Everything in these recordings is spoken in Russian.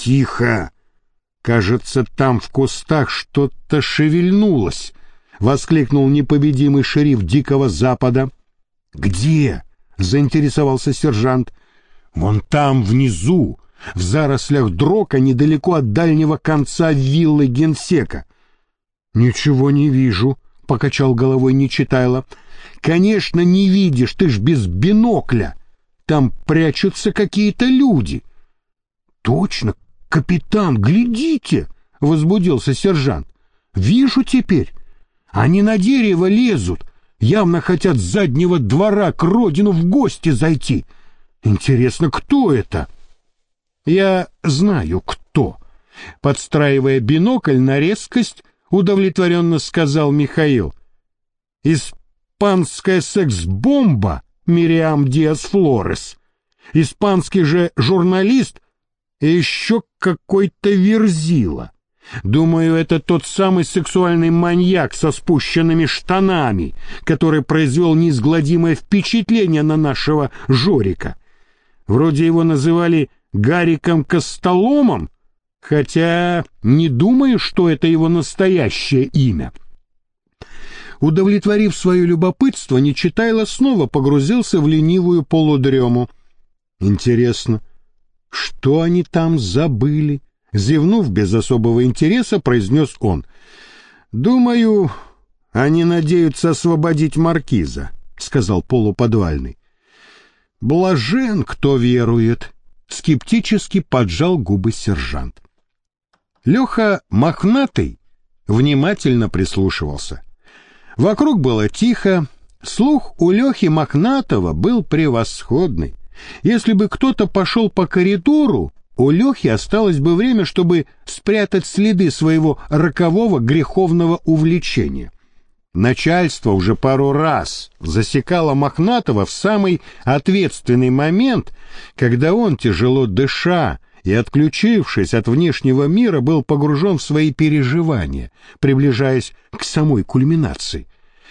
Тихо! Кажется, там в кустах что-то шевельнулось, — воскликнул непобедимый шериф Дикого Запада. Где? — заинтересовался сержант. Вон там, внизу, в зарослях дрока, недалеко от дальнего конца виллы генсека. Ничего не вижу, — покачал головой Нечитайло. Конечно, не видишь, ты ж без бинокля. Там прячутся какие-то люди. Точно, капитан, глядите, — возбудился сержант. Вижу теперь. Они на дерево лезут, явно хотят с заднего двора к Родину в гости зайти. Интересно, кто это? Я знаю, кто. Подстраивая бинокль на резкость, удовлетворенно сказал Михаил. Испанская секс-бомба Мириам Диас-Флорес, испанский же журналист и еще какой-то верзила. Думаю, это тот самый сексуальный маньяк со спущенными штанами, который произвел неизгладимое впечатление на нашего Жорика. Вроде его называли Гариком Костоломом, хотя не думаю, что это его настоящее имя. Удовлетворив свое любопытство, Нечитайло снова погрузился в ленивую полудрему. Интересно, что они там забыли? Зевнув без особого интереса, произнес он. «Думаю, они надеются освободить маркиза», — сказал полуподвальный. «Блажен, кто верует», — скептически поджал губы сержант. Леха Мохнатый внимательно прислушивался. Вокруг было тихо, слух у Лехи Мохнатого был превосходный. Если бы кто-то пошел по коридору, у Лехи осталось бы время, чтобы спрятать следы своего рокового греховного увлечения. Начальство уже пару раз засекало Мохнатого в самый ответственный момент, когда он, тяжело дыша и отключившись от внешнего мира, был погружен в свои переживания, приближаясь к самой кульминации.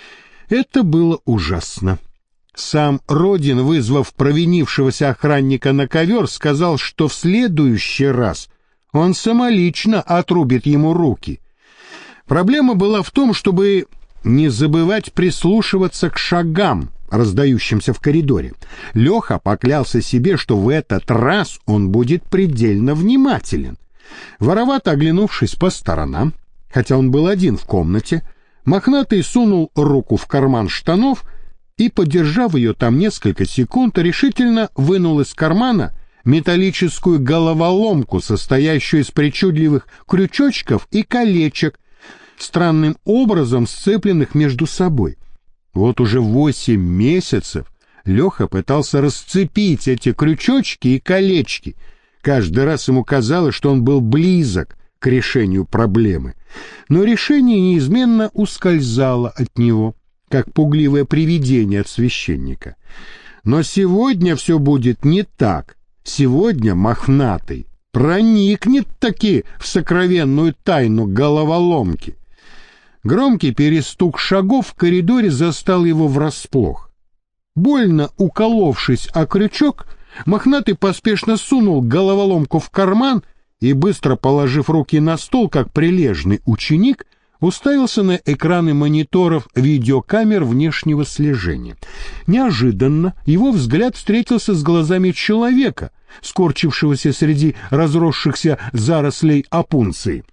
Это было ужасно. Сам Родин, вызвав провинившегося охранника на ковер, сказал, что в следующий раз он самолично отрубит ему руки. Проблема была в том, чтобы не забывать прислушиваться к шагам, раздающимся в коридоре. Леха поклялся себе, что в этот раз он будет предельно внимателен. Воровато оглянувшись по сторонам, хотя он был один в комнате, Мохнатый сунул руку в карман штанов и, подержав ее там несколько секунд, решительно вынул из кармана металлическую головоломку, состоящую из причудливых крючочков и колечек, странным образом сцепленных между собой. Вот уже 8 месяцев Леха пытался расцепить эти крючочки и колечки. Каждый раз ему казалось, что он был близок к решению проблемы, но решение неизменно ускользало от него, как пугливое привидение от священника. Но сегодня все будет не так. Сегодня Мохнатый проникнет таки в сокровенную тайну головоломки. Громкий перестук шагов в коридоре застал его врасплох. Больно уколовшись о крючок, Мохнатый поспешно сунул головоломку в карман и, быстро положив руки на стол, как прилежный ученик, уставился на экраны мониторов видеокамер внешнего слежения. Неожиданно его взгляд встретился с глазами человека, скорчившегося среди разросшихся зарослей опунции.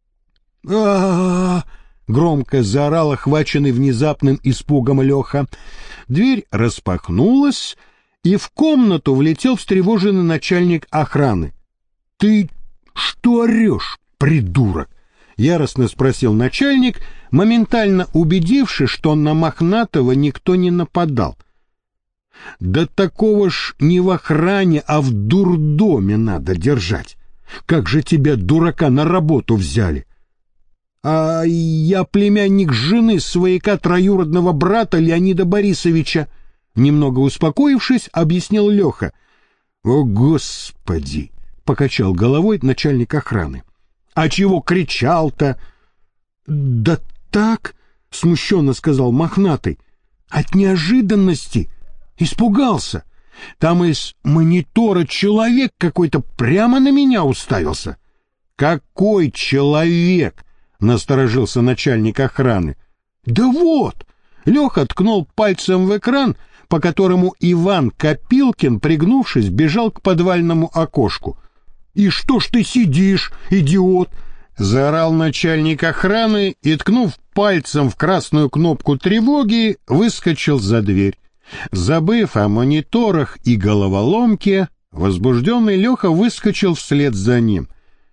«А-а-а!» — громко заорал охваченный внезапным испугом Леха. Дверь распахнулась, и в комнату влетел встревоженный начальник охраны. «Ты что орешь, придурок?» — яростно спросил начальник, моментально убедившись, что на Мохнатого никто не нападал. «Да такого ж не в охране, а в дурдоме надо держать. Как же тебя, дурака, на работу взяли?» «А я племянник жены свояка троюродного брата Леонида Борисовича», — немного успокоившись, объяснил Леха. «О, Господи!» — покачал головой начальник охраны. «А чего кричал-то?» «Да так», — смущенно сказал Мохнатый, — «от неожиданности. Испугался. Там из монитора человек какой-то прямо на меня уставился. «Какой человек?» — насторожился начальник охраны. «Да вот!» — Леха ткнул пальцем в экран, по которому Иван Копилкин, пригнувшись, бежал к подвальному окошку. «И что ж ты сидишь, идиот?» — заорал начальник охраны и, ткнув пальцем в красную кнопку тревоги, выскочил за дверь. Забыв о мониторах и головоломке, возбужденный Леха выскочил вслед за ним.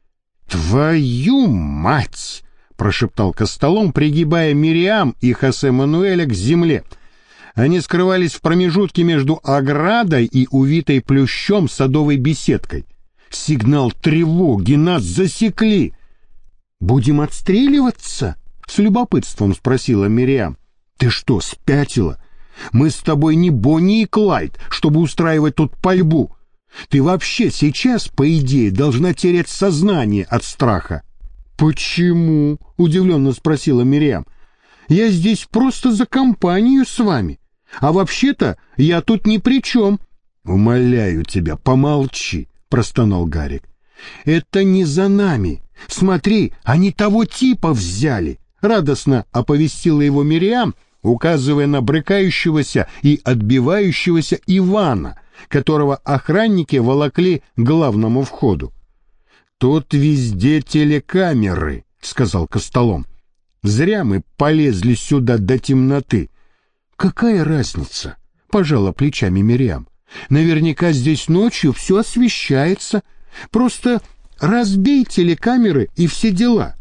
«Твою мать!» — прошептал Костолом, пригибая Мириам и Хосе Мануэля к земле. Они скрывались в промежутке между оградой и увитой плющом садовой беседкой. «Сигнал тревоги! Нас засекли!» «Будем отстреливаться?» — с любопытством спросила Мириам. «Ты что, спятила? Мы с тобой не Бонни и Клайд, чтобы устраивать тут пальбу. Ты вообще сейчас, по идее, должна терять сознание от страха». «Почему?» — удивленно спросила Мириам. «Я здесь просто за компанию с вами. А вообще-то я тут ни при чем». «Умоляю тебя, помолчи», — простонал Гарик. «Это не за нами. Смотри, они того типа взяли», — радостно оповестила его Мириам, указывая на брыкающегося и отбивающегося Ивана, которого охранники волокли к главному входу. «Тут везде телекамеры», — сказал Костолом. «Зря мы полезли сюда до темноты». «Какая разница?» — пожала плечами Мириам. «Наверняка здесь ночью все освещается. Просто разбей телекамеры и все дела».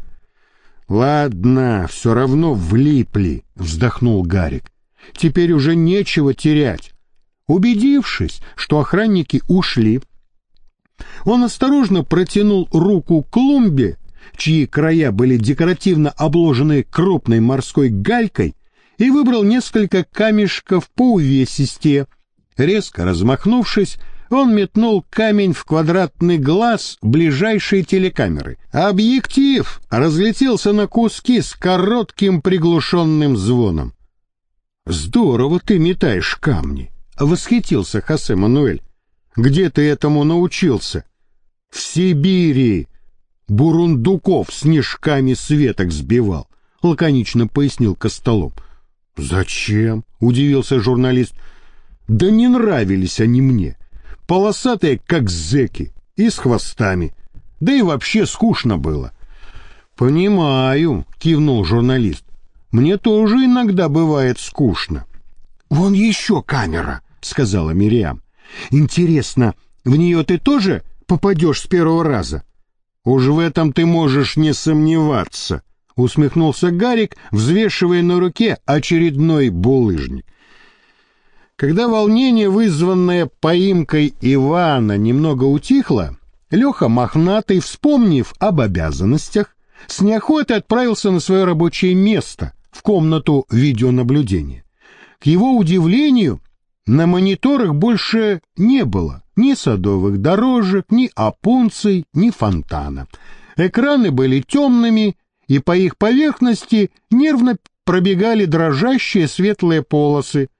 «Ладно, все равно влипли», — вздохнул Гарик. «Теперь уже нечего терять». Убедившись, что охранники ушли, он осторожно протянул руку к клумбе, чьи края были декоративно обложены крупной морской галькой, и выбрал несколько камешков по увесистее. Резко размахнувшись, он метнул камень в квадратный глаз ближайшей телекамеры. Объектив разлетелся на куски с коротким приглушенным звоном. «Здорово ты метаешь камни», — восхитился Хосе Мануэль. «Где ты этому научился?» «В Сибири. Бурундуков снежками с веток сбивал», — лаконично пояснил Костолом. «Зачем?» — удивился журналист. «Да не нравились они мне. Полосатые, как зэки, и с хвостами. Да и вообще скучно было». «Понимаю», — кивнул журналист. «Мне тоже иногда бывает скучно». «Вон еще камера», — сказала Мириам. «Интересно, в нее ты тоже попадешь с первого раза?» «Уж в этом ты можешь не сомневаться», — усмехнулся Гарик, взвешивая на руке очередной булыжник. Когда волнение, вызванное поимкой Ивана, немного утихло, Леха Мохнатый, вспомнив об обязанностях, с неохотой отправился на свое рабочее место, в комнату видеонаблюдения. К его удивлению, на мониторах больше не было ни садовых дорожек, ни опунций, ни фонтана. Экраны были темными, и по их поверхности нервно пробегали дрожащие светлые полосы.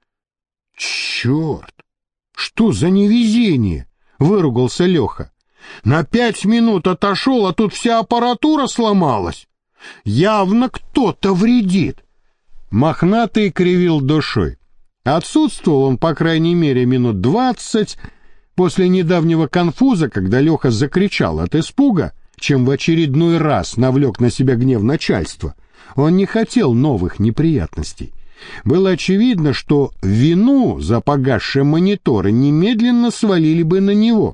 «Черт! Что за невезение!» — выругался Леха. «На 5 минут отошел, а тут вся аппаратура сломалась. Явно кто-то вредит». Мохнатый кривил душой. Отсутствовал он, по крайней мере, минут 20 после недавнего конфуза, когда Леха закричал от испуга, чем в очередной раз навлек на себя гнев начальства. Он не хотел новых неприятностей. Было очевидно, что вину за погасшие мониторы немедленно свалили бы на него.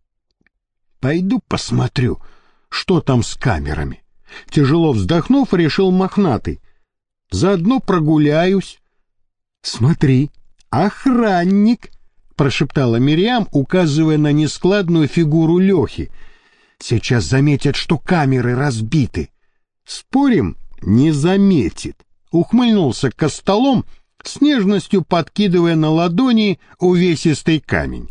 «Пойду посмотрю, что там с камерами», — тяжело вздохнув, решил Мохнатый. «Заодно прогуляюсь». «Смотри, охранник», — прошептала Мириам, указывая на нескладную фигуру Лехи. «Сейчас заметят, что камеры разбиты». «Спорим, не заметит», — ухмыльнулся Костолом, с нежностью подкидывая на ладони увесистый камень.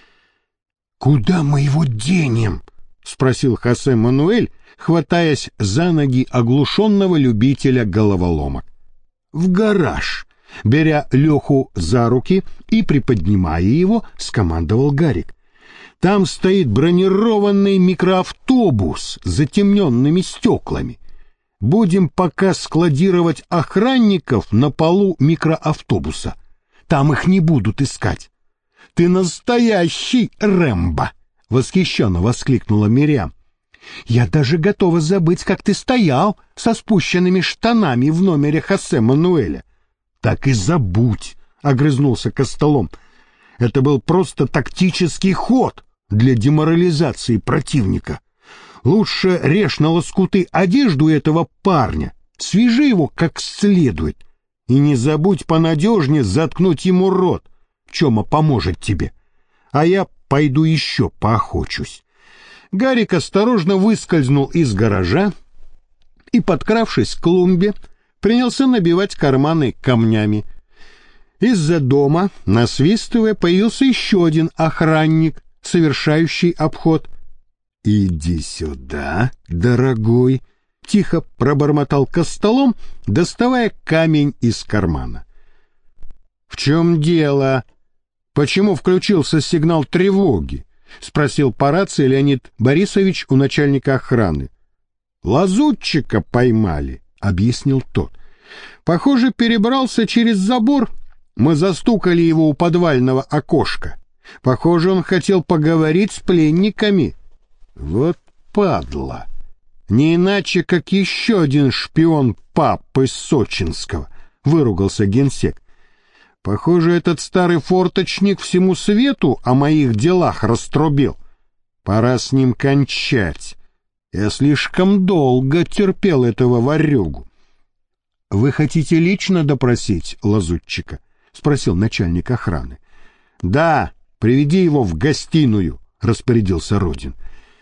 «Куда мы его денем?» — спросил Хосе Мануэль, хватаясь за ноги оглушенного любителя головоломок. «В гараж. Беря Леху за руки и приподнимая его, скомандовал Гарик. Там стоит бронированный микроавтобус с затемненными стеклами. Будем пока складировать охранников на полу микроавтобуса. Там их не будут искать. Ты настоящий Рэмбо! — восхищенно воскликнула Мириам. Я даже готова забыть, как ты стоял со спущенными штанами в номере Хосе Мануэля. Так и забудь, — огрызнулся Костолом. Это был просто тактический ход для деморализации противника. Лучше режь на лоскуты одежду этого парня, свяжи его как следует. И не забудь понадежнее заткнуть ему рот. Чома поможет тебе. А я пойду еще поохочусь. Гарик осторожно выскользнул из гаража и, подкравшись к клумбе, принялся набивать карманы камнями. Из-за дома, насвистывая, появился еще один охранник, совершающий обход. «Иди сюда, дорогой!» — тихо пробормотал Костолом, доставая камень из кармана. «В чем дело? Почему включился сигнал тревоги?» — спросил по рации Леонид Борисович у начальника охраны. «Лазутчика поймали», — объяснил тот. «Похоже, перебрался через забор. Мы застукали его у подвального окошка. Похоже, он хотел поговорить с пленниками». «Вот падла! Не иначе, как еще один шпион папы Сочинского», — выругался генсек. «Похоже, этот старый форточник всему свету о моих делах раструбил. Пора с ним кончать. Я слишком долго терпел этого ворюгу». «Вы хотите лично допросить лазутчика?» — спросил начальник охраны. «Да, приведи его в гостиную», — распорядился Родин.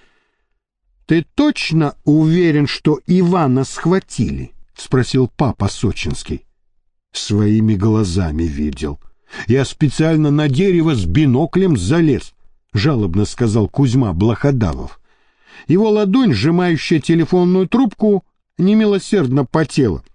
«Ты точно уверен, что Ивана схватили?» — спросил папа Сочинский. «Своими глазами видел. Я специально на дерево с биноклем залез», — жалобно сказал Кузьма Блаходавов. Его ладонь, сжимающая телефонную трубку, немилосердно потела.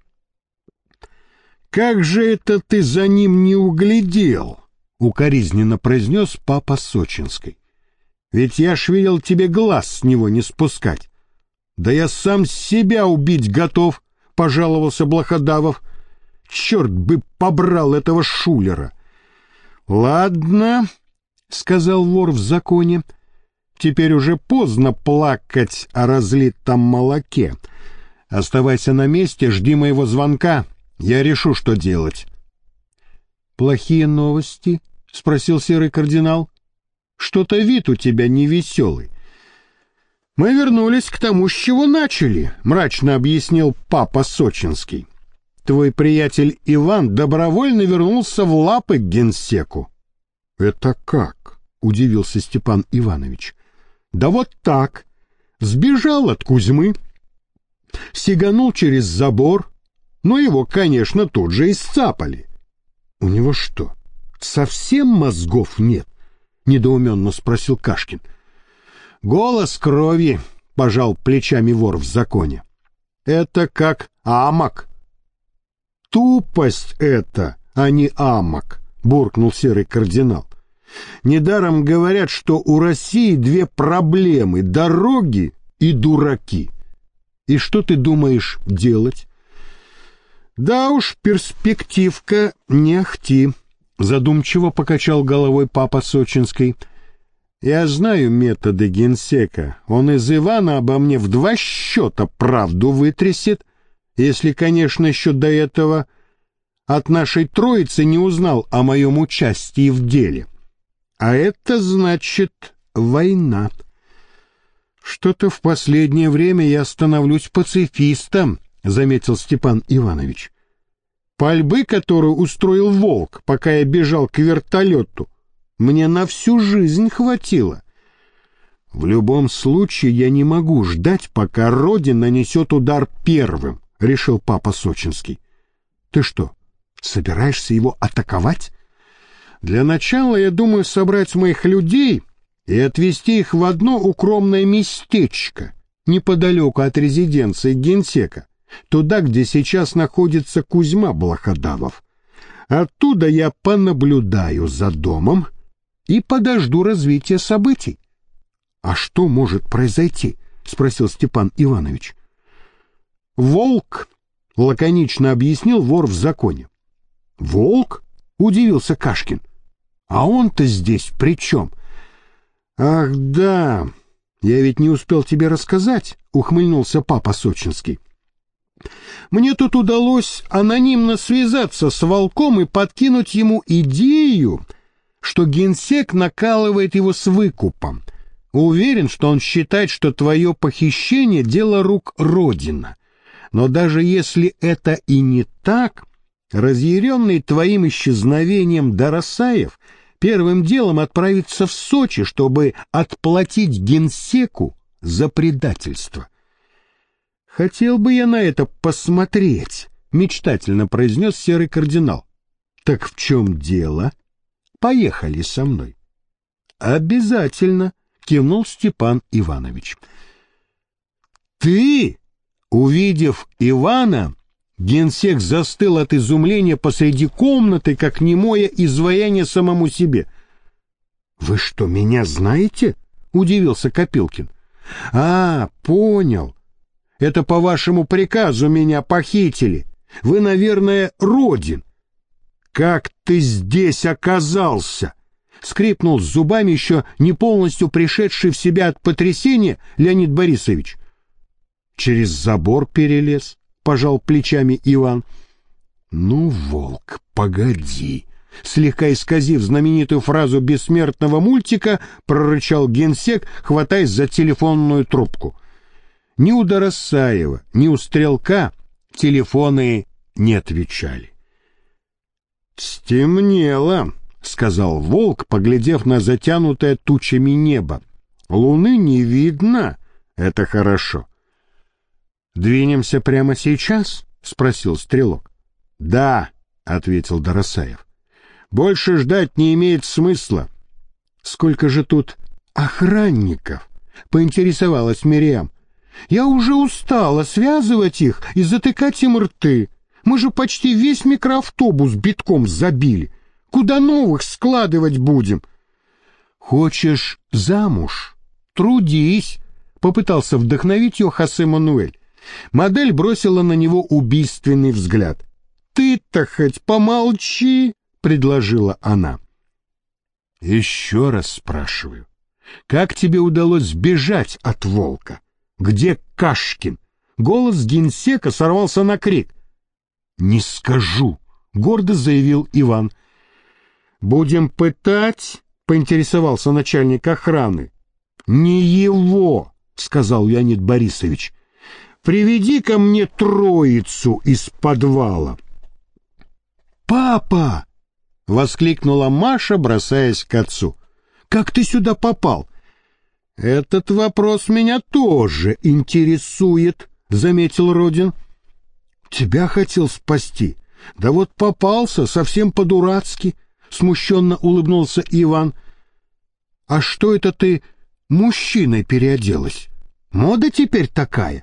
«Как же это ты за ним не углядел?» — укоризненно произнес папа Сочинский. «Ведь я ж велел тебе глаз с него не спускать». «Да я сам себя убить готов», — пожаловался Блаходавов. «Черт бы побрал этого шулера!» «Ладно», — сказал вор в законе, — «теперь уже поздно плакать о разлитом молоке. Оставайся на месте, жди моего звонка, я решу, что делать». «Плохие новости?» — спросил серый кардинал. «Что-то вид у тебя невеселый». «Мы вернулись к тому, с чего начали», — мрачно объяснил папа Сочинский. «Твой приятель Иван добровольно вернулся в лапы к генсеку». «Это как?» — удивился Степан Иванович. «Да вот так. Сбежал от Кузьмы, сиганул через забор, но его, конечно, тут же исцапали». «У него что, совсем мозгов нет?» — недоуменно спросил Кашкин. «Голос крови», — пожал плечами вор в законе. «Это как амок». «Тупость это, а не амок», — буркнул серый кардинал. «Недаром говорят, что у России две проблемы — дороги и дураки. И что ты думаешь делать?» «Да уж, перспективка не ахти», — задумчиво покачал головой папа Сочинский. «Я знаю методы генсека. Он из Ивана обо мне в 2 счета правду вытрясет, если, конечно, еще до этого от нашей троицы не узнал о моем участии в деле. А это значит война. Что-то в последнее время я становлюсь пацифистом», — заметил Степан Иванович. «Пальбы, которую устроил Волк, пока я бежал к вертолету, мне на всю жизнь хватило. В любом случае я не могу ждать, пока Родин нанесет удар первым», — решил папа Сочинский. «Ты что, собираешься его атаковать?» «Для начала я думаю собрать моих людей и отвезти их в одно укромное местечко неподалеку от резиденции генсека, туда, где сейчас находится Кузьма Блаходавов. Оттуда я понаблюдаю за домом и подожду развития событий. — А что может произойти? — спросил Степан Иванович. — Волк, — лаконично объяснил вор в законе. — Волк? — удивился Кашкин. — А он-то здесь при чем? — Ах, да, я ведь не успел тебе рассказать, — ухмыльнулся папа Сочинский. Мне тут удалось анонимно связаться с Волком и подкинуть ему идею, что генсек накалывает его с выкупом. Уверен, что он считает, что твое похищение — дело рук Родина. Но даже если это и не так, разъяренный твоим исчезновением Дарасаев первым делом отправится в Сочи, чтобы отплатить генсеку за предательство. «Хотел бы я на это посмотреть», — мечтательно произнес серый кардинал. «Так в чем дело? Поехали со мной». «Обязательно», — кивнул Степан Иванович. «Ты?» — увидев Ивана, генсек застыл от изумления посреди комнаты, как немое изваяние самому себе. «Вы что, меня знаете?» — удивился Копилкин. «А, понял. Это по вашему приказу меня похитили. Вы, наверное, Родин». «Как ты здесь оказался?» — скрипнул зубами еще не полностью пришедший в себя от потрясения Леонид Борисович. «Через забор перелез», — пожал плечами Иван. «Ну, волк, погоди», — слегка исказив знаменитую фразу бессмертного мультика, прорычал генсек, хватаясь за телефонную трубку. Ни у Дарасаева, ни у Стрелка телефоны не отвечали. «Стемнело», — сказал волк, поглядев на затянутое тучами небо. «Луны не видно, это хорошо». «Двинемся прямо сейчас?» — спросил Стрелок. «Да», — ответил Дарасаев. «Больше ждать не имеет смысла». «Сколько же тут охранников?» — поинтересовалась Мириам. «Я уже устала связывать их и затыкать им рты. Мы же почти весь микроавтобус битком забили. Куда новых складывать будем?» «Хочешь замуж? Трудись», — попытался вдохновить ее Хосе Мануэль. Модель бросила на него убийственный взгляд. «Ты-то хоть помолчи», — предложила она. «Еще раз спрашиваю, как тебе удалось сбежать от волка? Где Кашкин?» Голос генсека сорвался на крик. «Не скажу», — гордо заявил Иван. «Будем пытать?» — поинтересовался начальник охраны. «Не его», — сказал Леонид Борисович. «Приведи ко мне троицу из подвала». «Папа!» — воскликнула Маша, бросаясь к отцу. «Как ты сюда попал?» «Этот вопрос меня тоже интересует», — заметил Родин. «Тебя хотел спасти. Да вот попался совсем по-дурацки», — смущенно улыбнулся Иван. «А что это ты мужчиной переоделась? Мода теперь такая?»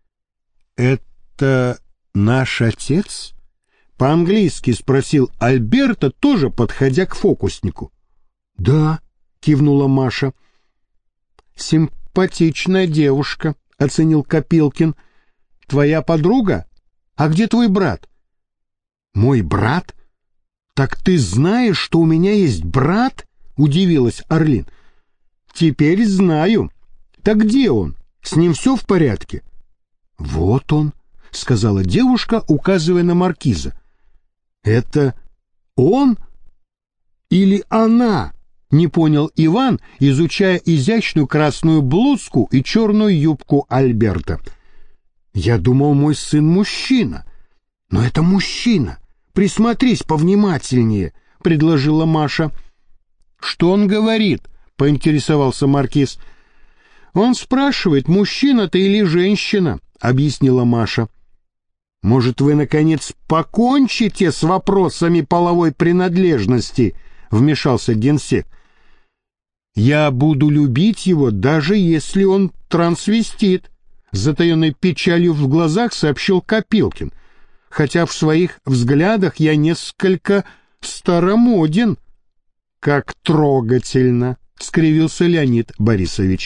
«Это наш отец?» — по-английски спросил Альберто, тоже подходя к фокуснику. «Да», — кивнула Маша. «Симпатичная девушка», — оценил Копилкин. «Твоя подруга? А где твой брат?» «Мой брат? Так ты знаешь, что у меня есть брат?» — удивилась Орлин. «Теперь знаю. Так где он? С ним все в порядке?» «Вот он», — сказала девушка, указывая на маркиза. «Это он или она?» — не понял Иван, изучая изящную красную блузку и черную юбку Альберта. «Я думал, мой сын мужчина. Но это мужчина. Присмотрись повнимательнее», — предложила Маша. «Что он говорит?» — поинтересовался маркиз. «Он спрашивает, мужчина ты или женщина», — объяснила Маша. «Может, вы, наконец, покончите с вопросами половой принадлежности?» — вмешался генсек. «Я буду любить его, даже если он трансвестит», — с затаенной печалью в глазах сообщил Копилкин. хотя в своих взглядах я несколько старомоден. Как трогательно, — скривился Леонид Борисович.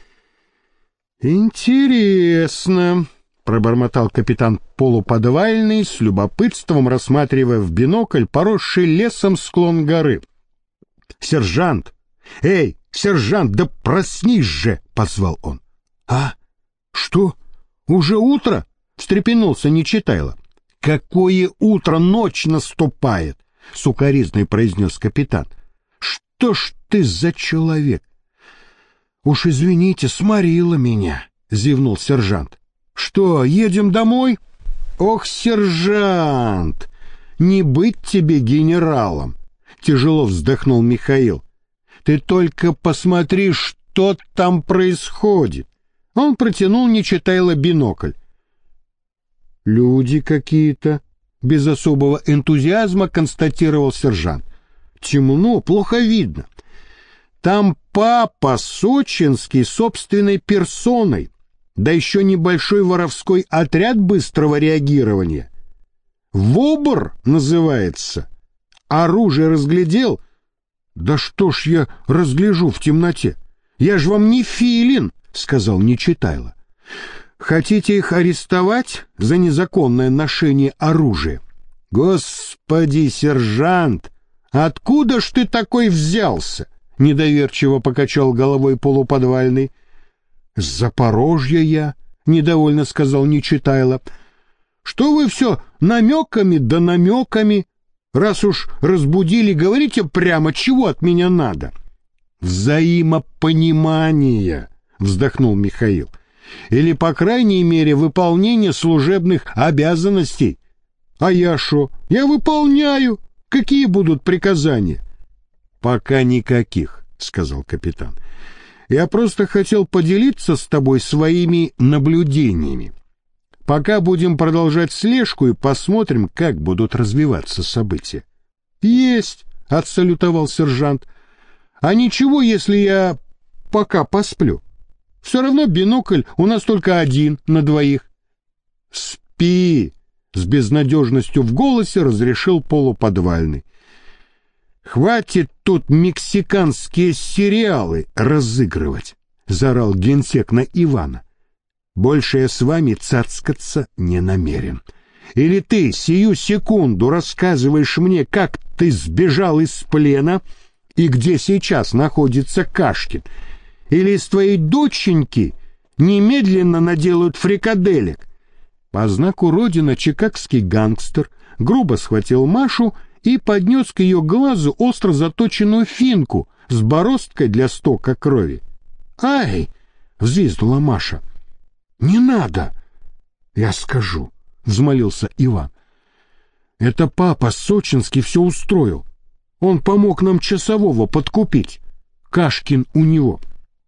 Интересно, — пробормотал капитан полуподвальный, с любопытством рассматривая в бинокль поросший лесом склон горы. «Сержант! Эй, сержант, да проснись же!» — позвал он. «А? Что? Уже утро?» — встрепенулся Нечитайло. «Какое утро? Ночь наступает!» — сукоризной произнес капитан. «Что ж ты за человек?» «Уж извините, сморило меня», — зевнул сержант. «Что, едем домой?» «Ох, сержант, не быть тебе генералом!» — тяжело вздохнул Михаил. «Ты только посмотри, что там происходит!» Он протянул Нечитайло бинокль. «Люди какие-то», — без особого энтузиазма констатировал сержант. «Темно, плохо видно. Там папа Сочинский собственной персоной, да еще небольшой воровской отряд быстрого реагирования. ВОБР называется. Оружие разглядел? Да что ж я разгляжу в темноте? Я ж вам не филин», — сказал Нечитайло. «Хотите их арестовать за незаконное ношение оружия?» «Господи, сержант, откуда ж ты такой взялся?» — недоверчиво покачал головой полуподвальный. «С Запорожья я», — недовольно сказал Нечитайло. «Что вы все намеками да намеками? Раз уж разбудили, говорите прямо, чего от меня надо». «Взаимопонимание», — вздохнул Михаил. «Или, по крайней мере, выполнение служебных обязанностей». «А я шо? Я выполняю. Какие будут приказания?» «Пока никаких», — сказал капитан. «Я просто хотел поделиться с тобой своими наблюдениями. Пока будем продолжать слежку и посмотрим, как будут развиваться события». «Есть», — отсалютовал сержант. «А ничего, если я пока посплю? Все равно бинокль у нас только один на двоих». «Спи», — с безнадежностью в голосе разрешил полуподвальный. «Хватит тут мексиканские сериалы разыгрывать», — заорал генсек на Ивана. «Больше я с вами цацкаться не намерен. Или ты сию секунду рассказываешь мне, как ты сбежал из плена и где сейчас находится Кашкин, или из твоей доченьки немедленно наделают фрикаделек». По знаку Родина чикагский гангстер грубо схватил Машу и поднес к ее глазу остро заточенную финку с бороздкой для стока крови. «Ай!» — взвизгнула Маша. «Не надо!» «Я скажу», — взмолился Иван. «Это папа Сочинский все устроил. Он помог нам часового подкупить. Кашкин у него».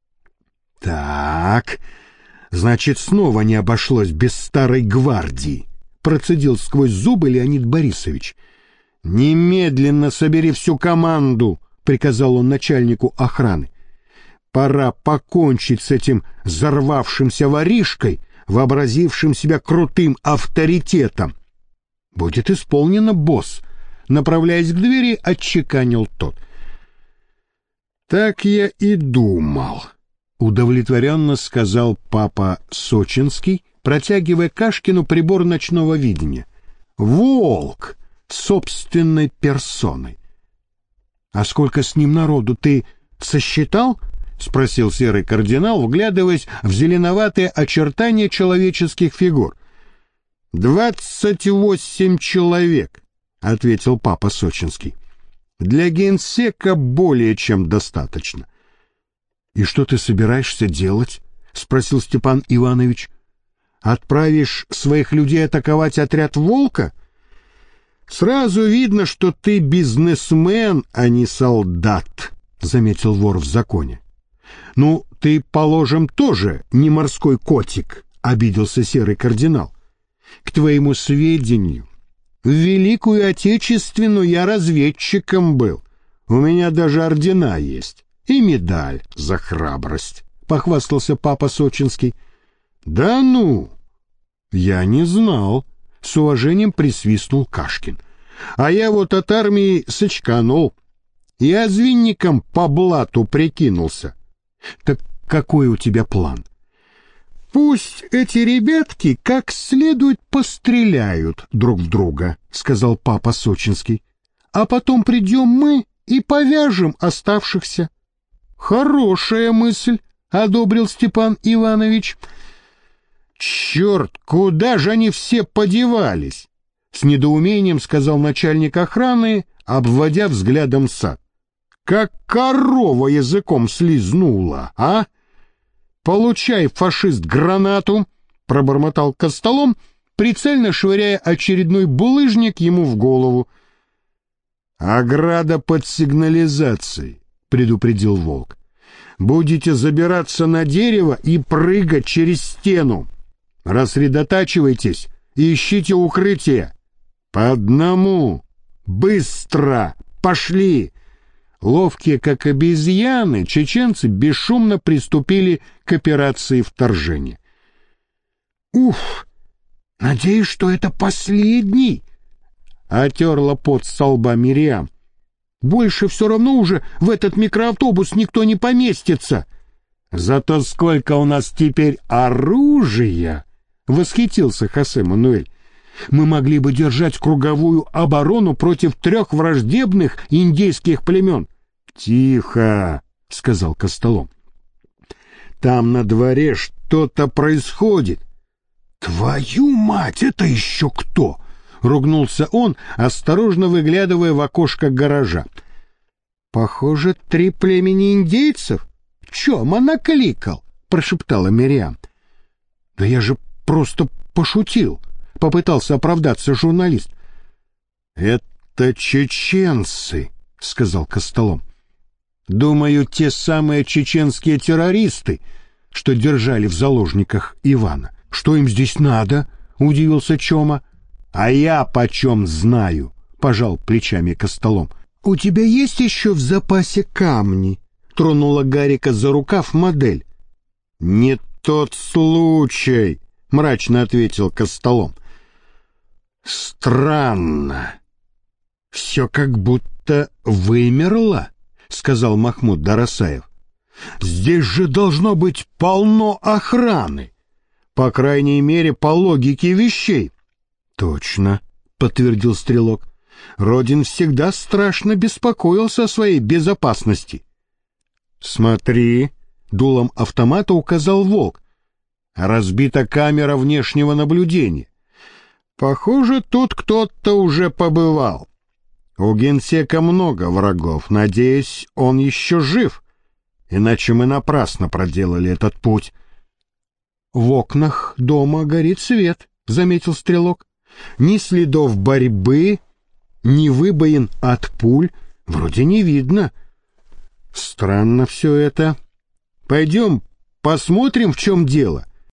«Так, значит, снова не обошлось без старой гвардии», — процедил сквозь зубы Леонид Борисович. «Немедленно собери всю команду», — приказал он начальнику охраны. «Пора покончить с этим взорвавшимся воришкой, вообразившим себя крутым авторитетом». «Будет исполнено, босс», — направляясь к двери, отчеканил тот. «Так я и думал», — удовлетворенно сказал папа Сочинский, протягивая Кашкину прибор ночного видения. «Волк! Собственной персоной». «А сколько с ним народу, ты сосчитал?» — спросил серый кардинал, вглядываясь в зеленоватые очертания человеческих фигур. 28 человек», — ответил папа Сочинский. «Для генсека более чем достаточно». «И что ты собираешься делать?» — спросил Степан Иванович. «Отправишь своих людей атаковать отряд «Волка»?» «Сразу видно, что ты бизнесмен, а не солдат», — заметил вор в законе. «Ну, ты, положим, тоже не морской котик», — обиделся серый кардинал. «К твоему сведению, в Великую Отечественную я разведчиком был. У меня даже ордена есть и медаль за храбрость», — похвастался папа Сочинский. «Да ну, я не знал», — с уважением присвистнул Кашкин. «А я вот от армии сочканул и озвенником по блату прикинулся». «Так какой у тебя план?» «Пусть эти ребятки как следует постреляют друг в друга», — сказал папа Сочинский. «А потом придем мы и повяжем оставшихся». «Хорошая мысль», — одобрил Степан Иванович. «Черт, куда же они все подевались?» — с недоумением сказал начальник охраны, обводя взглядом сад. «Как корова языком слизнула, а?» «Получай, фашист, гранату!» — пробормотал Костолом, прицельно швыряя очередной булыжник ему в голову. «Ограда под сигнализацией», — предупредил Волк. «Будете забираться на дерево и прыгать через стену. Рассредотачивайтесь и ищите укрытие. По одному. Быстро! Пошли!» Ловкие, как обезьяны, чеченцы бесшумно приступили к операции вторжения. «Уф! Надеюсь, что это последний!» — отерла пот со лба Мириам. «Больше все равно уже в этот микроавтобус никто не поместится!» «Зато сколько у нас теперь оружия!» — восхитился Хосе Мануэль. «Мы могли бы держать круговую оборону против 3 враждебных индейских племен». «Тихо!» — сказал Костолом. «Там на дворе что-то происходит». «Твою мать, это еще кто?» — ругнулся он, осторожно выглядывая в окошко гаража. «Похоже, 3 племени индейцев. Чё, накликал?» — прошептала Мириам. «Да я же просто пошутил», — попытался оправдаться журналист. «Это чеченцы», — сказал Костолом. «Думаю, те самые чеченские террористы, что держали в заложниках Ивана». «Что им здесь надо?» — удивился Чома. «А я почем знаю?» — пожал плечами Костолом. «У тебя есть еще в запасе камни?» — тронула Гарика за рукав модель. «Не тот случай», — мрачно ответил Костолом. «Странно. Все как будто вымерло», — сказал Махмуд Дарасаев. «Здесь же должно быть полно охраны. По крайней мере, по логике вещей». «Точно», — подтвердил Стрелок. «Родин всегда страшно беспокоился о своей безопасности». «Смотри», — дулом автомата указал Волк. «Разбита камера внешнего наблюдения. Похоже, тут кто-то уже побывал. У генсека много врагов. Надеюсь, он еще жив. Иначе мы напрасно проделали этот путь». «В окнах дома горит свет», — заметил Стрелок. «Ни следов борьбы, ни выбоин от пуль вроде не видно. Странно все это. Пойдем посмотрим, в чем дело».